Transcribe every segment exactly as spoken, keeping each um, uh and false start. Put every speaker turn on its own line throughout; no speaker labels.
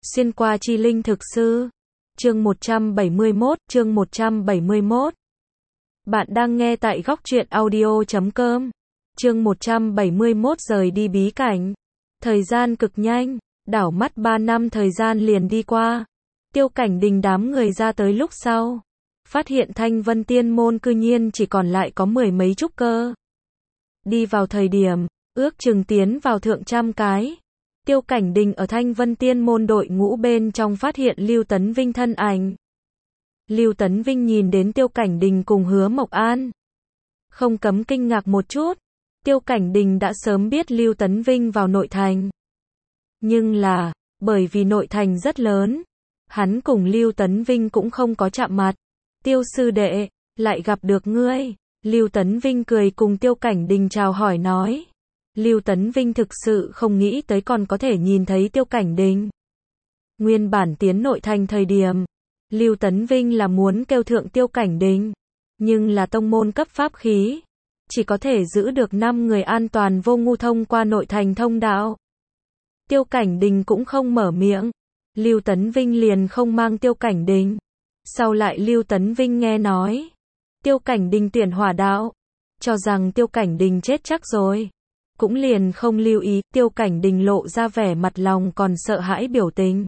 Xuyên qua chi linh thực sư. Chương một trăm bảy mươi mốt, chương một trăm bảy mươi mốt. Bạn đang nghe tại góc truyện audio chấm com. Chương một trăm bảy mươi mốt rời đi bí cảnh. Thời gian cực nhanh, đảo mắt ba năm thời gian liền đi qua. Tiêu Cảnh Đình đám người ra tới lúc sau, phát hiện Thanh Vân Tiên Môn cư nhiên chỉ còn lại có mười mấy trúc cơ. Đi vào thời điểm, ước chừng tiến vào thượng trăm cái. Tiêu Cảnh Đình ở Thanh Vân Tiên Môn đội ngũ bên trong phát hiện Lưu Tấn Vinh thân ảnh. Lưu Tấn Vinh nhìn đến Tiêu Cảnh Đình cùng Hứa Mộc An, không cấm kinh ngạc một chút. Tiêu Cảnh Đình đã sớm biết Lưu Tấn Vinh vào nội thành. Nhưng là, bởi vì nội thành rất lớn, hắn cùng Lưu Tấn Vinh cũng không có chạm mặt. Tiêu sư đệ, lại gặp được ngươi. Lưu Tấn Vinh cười cùng Tiêu Cảnh Đình chào hỏi nói. Lưu Tấn Vinh thực sự không nghĩ tới còn có thể nhìn thấy Tiêu Cảnh Đình. Nguyên bản tiến nội thành thời điểm, Lưu Tấn Vinh là muốn kêu thượng Tiêu Cảnh Đình, nhưng là tông môn cấp pháp khí, chỉ có thể giữ được năm người an toàn vô ngu thông qua nội thành thông đạo. Tiêu Cảnh Đình cũng không mở miệng, Lưu Tấn Vinh liền không mang Tiêu Cảnh Đình. Sau lại Lưu Tấn Vinh nghe nói, Tiêu Cảnh Đình tuyển hỏa đạo, cho rằng Tiêu Cảnh Đình chết chắc rồi, cũng liền không lưu ý. Tiêu Cảnh Đình lộ ra vẻ mặt lòng còn sợ hãi biểu tình.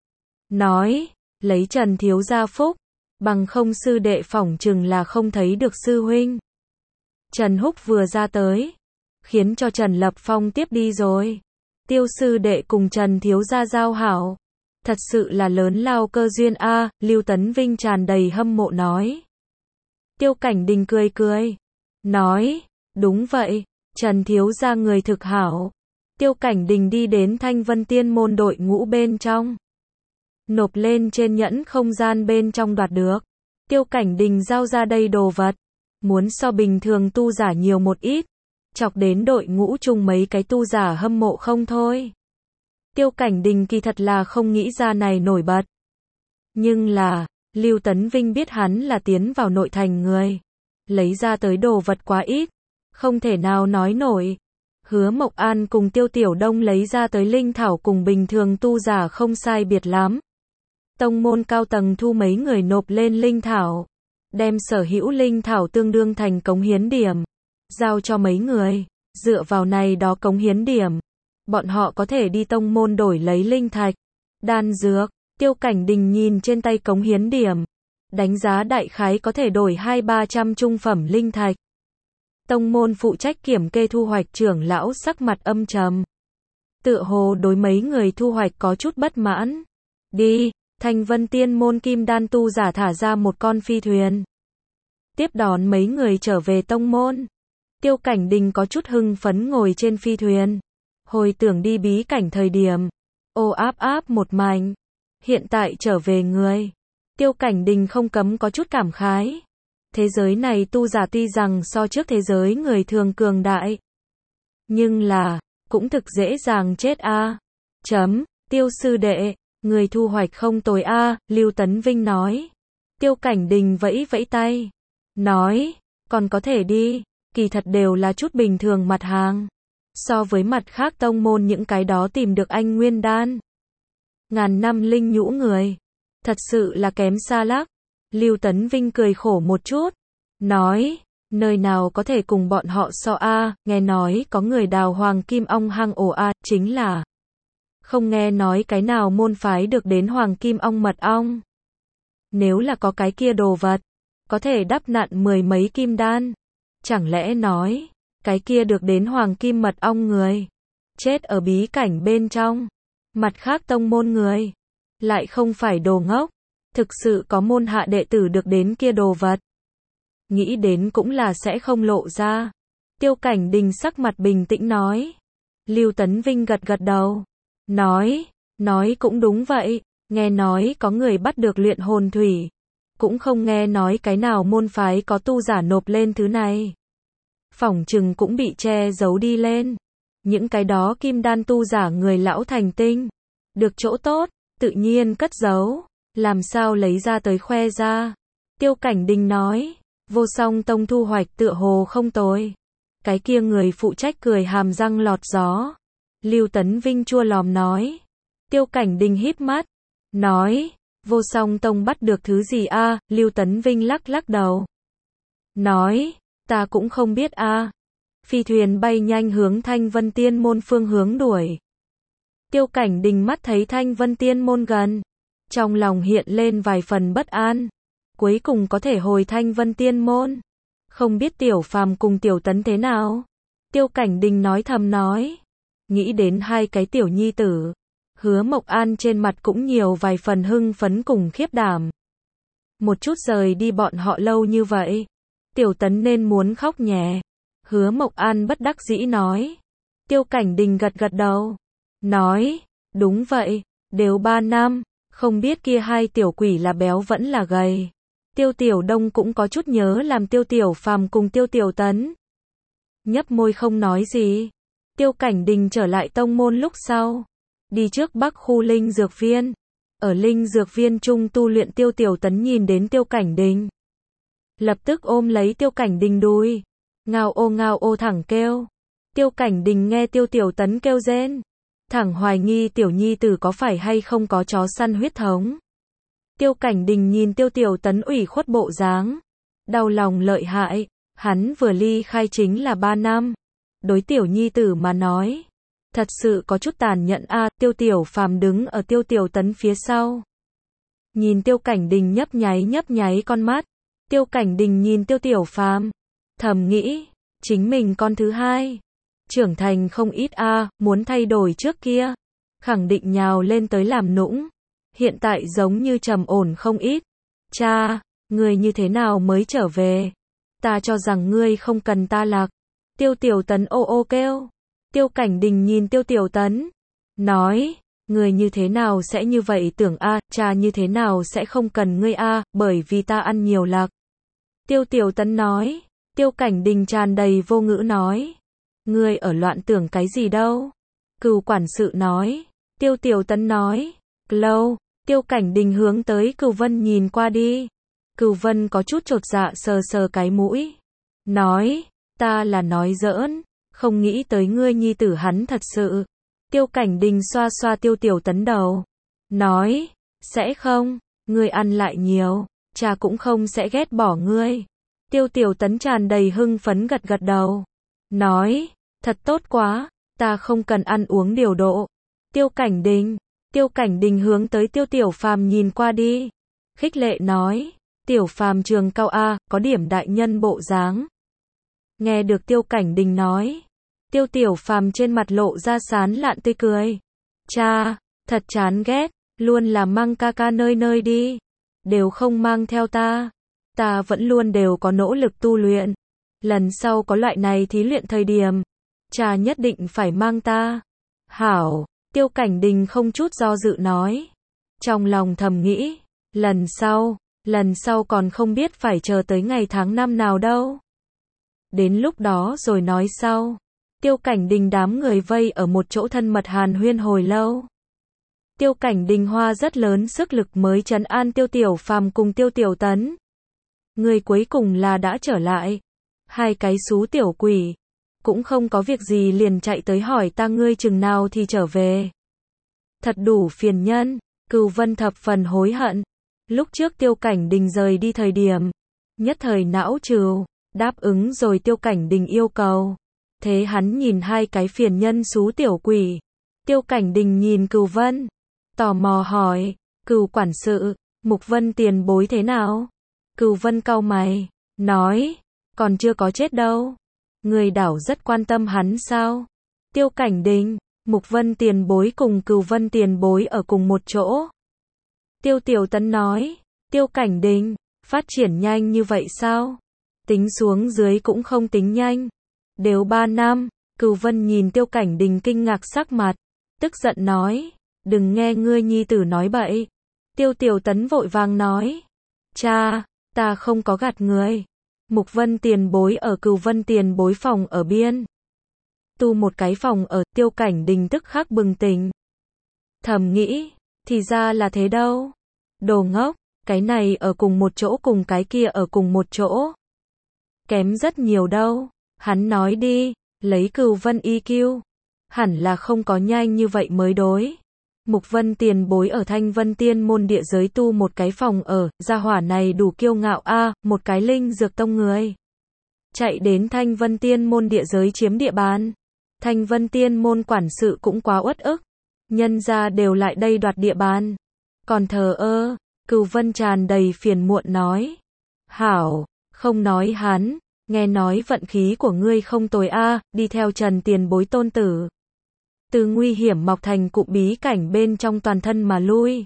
Nói, lấy Trần thiếu gia phúc, bằng không sư đệ phỏng chừng là không thấy được sư huynh. Trần Húc vừa ra tới, khiến cho Trần Lập Phong tiếp đi rồi. Tiêu sư đệ cùng Trần thiếu gia giao hảo, thật sự là lớn lao cơ duyên a. Lưu Tấn Vinh tràn đầy hâm mộ nói. Tiêu Cảnh Đình cười cười, nói, đúng vậy, Trần thiếu gia người thực hảo. Tiêu Cảnh Đình đi đến Thanh Vân Tiên Môn đội ngũ bên trong, nộp lên trên nhẫn không gian bên trong đoạt được. Tiêu Cảnh Đình giao ra đây đồ vật, muốn so bình thường tu giả nhiều một ít, chọc đến đội ngũ chung mấy cái tu giả hâm mộ không thôi. Tiêu Cảnh Đình kỳ thật là không nghĩ ra này nổi bật. Nhưng là, Lưu Tấn Vinh biết hắn là tiến vào nội thành người, lấy ra tới đồ vật quá ít, không thể nào nói nổi. Hứa Mộc An cùng Tiêu Tiểu Đông lấy ra tới linh thảo cùng bình thường tu giả không sai biệt lắm. Tông môn cao tầng thu mấy người nộp lên linh thảo, đem sở hữu linh thảo tương đương thành cống hiến điểm, giao cho mấy người, dựa vào này đó cống hiến điểm, bọn họ có thể đi tông môn đổi lấy linh thạch, đan dược. Tiêu Cảnh Đình nhìn trên tay cống hiến điểm, đánh giá đại khái có thể đổi hai ba trăm trung phẩm linh thạch. Tông môn phụ trách kiểm kê thu hoạch trưởng lão sắc mặt âm trầm, tựa hồ đối mấy người thu hoạch có chút bất mãn. Đi, Thanh Vân Tiên Môn kim đan tu giả thả ra một con phi thuyền, tiếp đón mấy người trở về tông môn. Tiêu Cảnh Đình có chút hưng phấn ngồi trên phi thuyền, hồi tưởng đi bí cảnh thời điểm, ô áp áp một mảnh. Hiện tại trở về người, Tiêu Cảnh Đình không cấm có chút cảm khái. Thế giới này tu giả tuy rằng so trước thế giới người thường cường đại, nhưng là, cũng thực dễ dàng chết a. À. Chấm, Tiêu sư đệ, người thu hoạch không tồi a. À, Lưu Tấn Vinh nói. Tiêu Cảnh Đình vẫy vẫy tay, nói, còn có thể đi, kỳ thật đều là chút bình thường mặt hàng. So với mặt khác tông môn những cái đó tìm được anh nguyên đan, ngàn năm linh nhũ người, thật sự là kém xa lắc. Lưu Tấn Vinh cười khổ một chút, nói, nơi nào có thể cùng bọn họ so a. À, nghe nói có người đào hoàng kim ong hang ổ a. À, chính là không nghe nói cái nào môn phái được đến hoàng kim ong mật ong. Nếu là có cái kia đồ vật, có thể đắp nặn mười mấy kim đan, chẳng lẽ nói cái kia được đến hoàng kim mật ong người chết ở bí cảnh bên trong. Mặt khác tông môn người lại không phải đồ ngốc, thực sự có môn hạ đệ tử được đến kia đồ vật, nghĩ đến cũng là sẽ không lộ ra. Tiêu Cảnh Đình sắc mặt bình tĩnh nói. Lưu Tấn Vinh gật gật đầu, nói, nói cũng đúng vậy, nghe nói có người bắt được luyện hồn thủy, cũng không nghe nói cái nào môn phái có tu giả nộp lên thứ này. Phỏng chừng cũng bị che giấu đi lên. Những cái đó kim đan tu giả người lão thành tinh, được chỗ tốt, tự nhiên cất giấu, làm sao lấy ra tới khoe ra. Tiêu Cảnh Đình nói, Vô Song Tông thu hoạch tựa hồ không tồi. Cái kia người phụ trách cười hàm răng lọt gió. Lưu Tấn Vinh chua lòm nói, Tiêu Cảnh Đình híp mắt, nói, Vô Song Tông bắt được thứ gì a? Lưu Tấn Vinh lắc lắc đầu. Nói, ta cũng không biết a. Phi thuyền bay nhanh hướng Thanh Vân Tiên Môn phương hướng đuổi. Tiêu Cảnh Đình mắt thấy Thanh Vân Tiên Môn gần, trong lòng hiện lên vài phần bất an. Cuối cùng có thể hồi Thanh Vân Tiên Môn. Không biết Tiểu Phàm cùng Tiểu Tấn thế nào? Tiêu Cảnh Đình nói thầm nói. Nghĩ đến hai cái tiểu nhi tử. Hứa Mộc An trên mặt cũng nhiều vài phần hưng phấn cùng khiếp đảm. Một chút rời đi bọn họ lâu như vậy. Tiểu Tấn nên muốn khóc nhẹ. Hứa Mộc An bất đắc dĩ nói. Tiêu Cảnh Đình gật gật đầu. Nói, đúng vậy, đều ba năm, không biết kia hai tiểu quỷ là béo vẫn là gầy. Tiêu Tiểu Đông cũng có chút nhớ làm Tiêu Tiểu Phàm cùng Tiêu Tiểu Tấn. Nhấp môi không nói gì. Tiêu Cảnh Đình trở lại tông môn lúc sau. Đi trước Bắc khu Linh Dược Viên. Ở Linh Dược Viên trung tu luyện Tiêu Tiểu Tấn nhìn đến Tiêu Cảnh Đình. Lập tức ôm lấy Tiêu Cảnh Đình đùi. Ngao ô ngao ô thẳng kêu. Tiêu Cảnh Đình nghe Tiêu Tiểu Tấn kêu rên. Thẳng hoài nghi tiểu nhi tử có phải hay không có chó săn huyết thống. Tiêu Cảnh Đình nhìn Tiêu Tiểu Tấn ủy khuất bộ dáng. Đau lòng lợi hại, hắn vừa ly khai chính là ba năm. Đối tiểu nhi tử mà nói. Thật sự có chút tàn nhẫn a. À, Tiêu Tiểu Phàm đứng ở Tiêu Tiểu Tấn phía sau. Nhìn Tiêu Cảnh Đình nhấp nháy nhấp nháy con mắt. Tiêu Cảnh Đình nhìn Tiêu Tiểu Phàm. Thầm nghĩ, chính mình con thứ hai. Trưởng thành không ít a, à, muốn thay đổi trước kia. Khẳng định nhào lên tới làm nũng. Hiện tại giống như trầm ổn không ít. Cha, ngươi như thế nào mới trở về? Ta cho rằng ngươi không cần ta lạc. Tiêu Tiểu Tấn ô ô kêu. Tiêu Cảnh Đình nhìn Tiêu Tiểu Tấn. Nói, ngươi như thế nào sẽ như vậy tưởng a, à, cha như thế nào sẽ không cần ngươi a, à, bởi vì ta ăn nhiều lạc. Tiêu Tiểu Tấn nói. Tiêu Cảnh Đình tràn đầy vô ngữ nói. Ngươi ở loạn tưởng cái gì đâu? Cừu quản sự nói. Tiêu Tiểu Tấn nói. Lâu. Tiêu Cảnh Đình hướng tới Cừu Vân nhìn qua đi. Cừu Vân có chút chột dạ sờ sờ cái mũi. Nói. Ta là nói giỡn. Không nghĩ tới ngươi nhi tử hắn thật sự. Tiêu Cảnh Đình xoa xoa Tiêu Tiểu Tấn đầu. Nói. Sẽ không. Ngươi ăn lại nhiều. Cha cũng không sẽ ghét bỏ ngươi. Tiêu Tiểu Tấn tràn đầy hưng phấn gật gật đầu. Nói. Thật tốt quá, ta không cần ăn uống điều độ. Tiêu Cảnh Đình. Tiêu Cảnh Đình hướng tới Tiêu Tiểu Phàm nhìn qua đi. Khích lệ nói. Tiểu Phàm trường cao A, có điểm đại nhân bộ dáng. Nghe được Tiêu Cảnh Đình nói. Tiêu Tiểu Phàm trên mặt lộ ra sán lạn tươi cười. Cha, thật chán ghét, luôn là mang ca ca nơi nơi đi. Đều không mang theo ta. Ta vẫn luôn đều có nỗ lực tu luyện. Lần sau có loại này thí luyện thời điểm. Cha nhất định phải mang ta. Hảo, Tiêu Cảnh Đình không chút do dự nói. Trong lòng thầm nghĩ, lần sau, lần sau còn không biết phải chờ tới ngày tháng năm nào đâu. Đến lúc đó rồi nói sau. Tiêu Cảnh Đình đám người vây ở một chỗ thân mật hàn huyên hồi lâu. Tiêu Cảnh Đình hoa rất lớn sức lực mới trấn an Tiêu Tiểu Phàm cùng Tiêu Tiểu Tấn. Người cuối cùng là đã trở lại. Hai cái xú tiểu quỷ. Cũng không có việc gì liền chạy tới hỏi ta ngươi chừng nào thì trở về. Thật đủ phiền nhân. Cừu Vân thập phần hối hận. Lúc trước Tiêu Cảnh Đình rời đi thời điểm. Nhất thời não trừ. Đáp ứng rồi Tiêu Cảnh Đình yêu cầu. Thế hắn nhìn hai cái phiền nhân xú tiểu quỷ. Tiêu Cảnh Đình nhìn Cừu Vân. Tò mò hỏi. Cừu quản sự. Mục Vân tiền bối thế nào? Cừu Vân cau mày. Nói. Còn chưa có chết đâu. Người đảo rất quan tâm hắn sao? Tiêu Cảnh Đình. Mục Vân tiền bối cùng Cừu Vân tiền bối ở cùng một chỗ. Tiêu Tiểu Tấn nói. Tiêu Cảnh Đình. Phát triển nhanh như vậy sao? Tính xuống dưới cũng không tính nhanh. Đều ba năm. Cừu Vân nhìn Tiêu Cảnh Đình kinh ngạc sắc mặt. Tức giận nói. Đừng nghe ngươi nhi tử nói bậy. Tiêu Tiểu Tấn vội vàng nói. Cha, ta không có gạt người. Mục Vân tiền bối ở Cừu Vân tiền bối phòng ở biên. Tu một cái phòng ở. Tiêu Cảnh Đình tức khắc bừng tỉnh. Thầm nghĩ. Thì ra là thế đâu. Đồ ngốc. Cái này ở cùng một chỗ cùng cái kia ở cùng một chỗ. Kém rất nhiều đâu. Hắn nói đi. Lấy Cừu Vân i kiu. Hẳn là không có nhanh như vậy mới đối. Mục Vân tiền bối ở Thanh Vân Tiên môn địa giới tu một cái phòng ở, gia hỏa này đủ kiêu ngạo a, à, một cái linh dược tông người. Chạy đến Thanh Vân Tiên môn địa giới chiếm địa bàn. Thanh Vân Tiên môn quản sự cũng quá uất ức. Nhân gia đều lại đây đoạt địa bàn. Còn thờ ơ, Cửu Vân tràn đầy phiền muộn nói. Hảo, không nói hắn, nghe nói vận khí của ngươi không tồi a, à, đi theo Trần tiền bối tôn tử. Từ nguy hiểm mọc thành cụm bí cảnh bên trong toàn thân mà lui.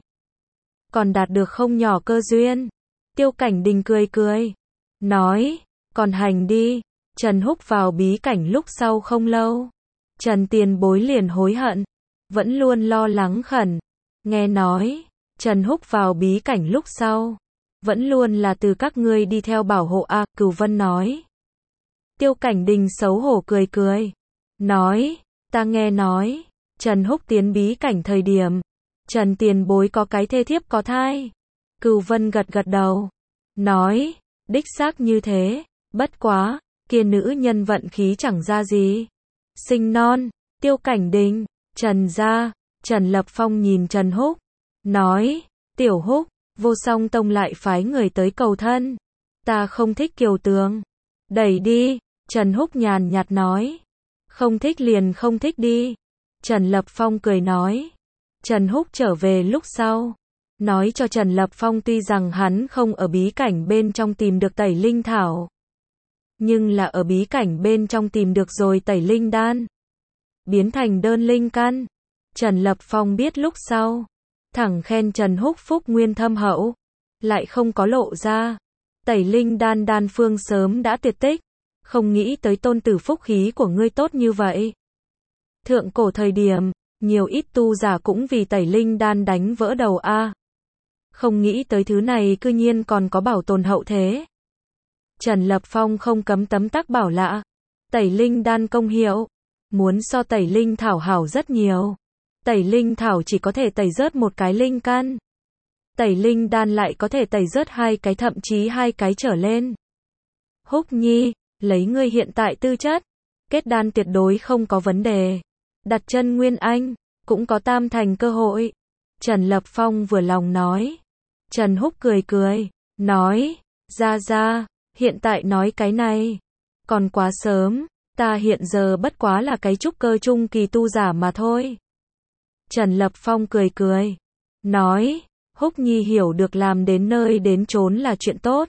Còn đạt được không nhỏ cơ duyên. Tiêu Cảnh Đình cười cười. Nói, còn hành đi. Trần Húc vào bí cảnh lúc sau không lâu. Trần tiền bối liền hối hận. Vẫn luôn lo lắng khẩn. Nghe nói, Trần Húc vào bí cảnh lúc sau. Vẫn luôn là từ các ngươi đi theo bảo hộ a, à, Cửu Vân nói. Tiêu Cảnh Đình xấu hổ cười cười. Nói, ta nghe nói, Trần Húc tiến bí cảnh thời điểm, Trần tiền bối có cái thê thiếp có thai. Cửu Vân gật gật đầu. Nói, đích xác như thế, bất quá, kia nữ nhân vận khí chẳng ra gì. Sinh non, Tiêu Cảnh Đình, Trần gia, Trần Lập Phong nhìn Trần Húc. Nói, Tiểu Húc, Vô Song Tông lại phái người tới cầu thân. Ta không thích Kiều Tường. Đẩy đi, Trần Húc nhàn nhạt nói. Không thích liền không thích đi. Trần Lập Phong cười nói. Trần Húc trở về lúc sau. Nói cho Trần Lập Phong tuy rằng hắn không ở bí cảnh bên trong tìm được tẩy linh thảo. Nhưng là ở bí cảnh bên trong tìm được rồi tẩy linh đan. Biến thành đơn linh căn. Trần Lập Phong biết lúc sau. Thẳng khen Trần Húc phúc nguyên thâm hậu. Lại không có lộ ra. Tẩy linh đan đan phương sớm đã tuyệt tích. Không nghĩ tới tôn tử phúc khí của ngươi tốt như vậy. Thượng cổ thời điểm, nhiều ít tu giả cũng vì tẩy linh đan đánh vỡ đầu a. À. Không nghĩ tới thứ này cư nhiên còn có bảo tồn hậu thế. Trần Lập Phong không cấm tấm tắc bảo lạ. Tẩy linh đan công hiệu, muốn so tẩy linh thảo hảo rất nhiều. Tẩy linh thảo chỉ có thể tẩy rớt một cái linh căn. Tẩy linh đan lại có thể tẩy rớt hai cái thậm chí hai cái trở lên. Húc Nhi, lấy ngươi hiện tại tư chất, kết đan tuyệt đối không có vấn đề. Đặt chân Nguyên Anh, cũng có tam thành cơ hội. Trần Lập Phong vừa lòng nói. Trần Húc cười cười, nói, ra ra, hiện tại nói cái này, còn quá sớm, ta hiện giờ bất quá là cái trúc cơ trung kỳ tu giả mà thôi. Trần Lập Phong cười cười, nói, Húc Nhi hiểu được làm đến nơi đến chốn là chuyện tốt.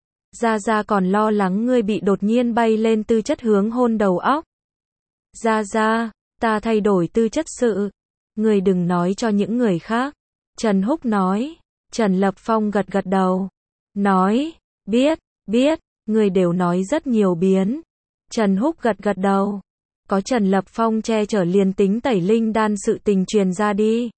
Gia Gia còn lo lắng ngươi bị đột nhiên bay lên tư chất hướng hôn đầu óc. Gia Gia, ta thay đổi tư chất sự. Ngươi đừng nói cho những người khác. Trần Húc nói. Trần Lập Phong gật gật đầu. Nói, biết, biết, ngươi đều nói rất nhiều biến. Trần Húc gật gật đầu. Có Trần Lập Phong che chở liền tính tẩy linh đan sự tình truyền ra đi.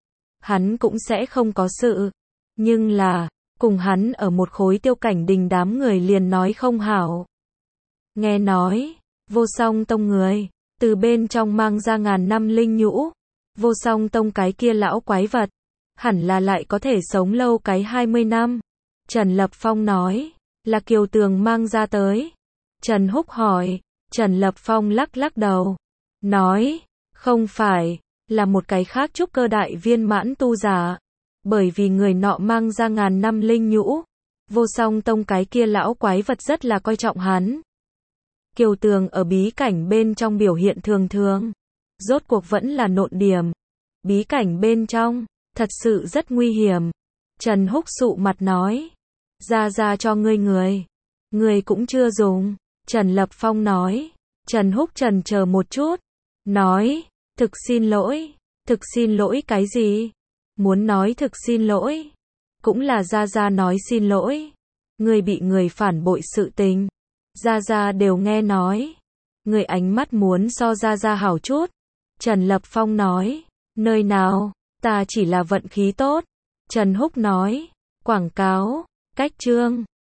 Hắn cũng sẽ không có sự. Nhưng là, cùng hắn ở một khối Tiêu Cảnh Đình đám người liền nói không hảo. Nghe nói, Vô Song Tông người, từ bên trong mang ra ngàn năm linh nhũ. Vô Song Tông cái kia lão quái vật, hẳn là lại có thể sống lâu cái hai mươi năm. Trần Lập Phong nói, là Kiều Tường mang ra tới. Trần Húc hỏi, Trần Lập Phong lắc lắc đầu. Nói, không phải, là một cái khác trúc cơ đại viên mãn tu giả. Bởi vì người nọ mang ra ngàn năm linh nhũ. Vô Song Tông cái kia lão quái vật rất là coi trọng hắn. Kiều Tường ở bí cảnh bên trong biểu hiện thường thường. Rốt cuộc vẫn là nộn điểm. Bí cảnh bên trong, thật sự rất nguy hiểm. Trần Húc sụ mặt nói. Ra ra cho ngươi người. Ngươi cũng chưa dùng. Trần Lập Phong nói. Trần Húc trần chờ một chút. Nói, thực xin lỗi. Thực xin lỗi cái gì? Muốn nói thực xin lỗi. Cũng là Gia Gia nói xin lỗi. Ngươi bị người phản bội sự tình. Gia Gia đều nghe nói. Người ánh mắt muốn so Gia Gia hảo chút. Trần Lập Phong nói. Nơi nào, ta chỉ là vận khí tốt. Trần Húc nói. Quảng cáo, cách chương.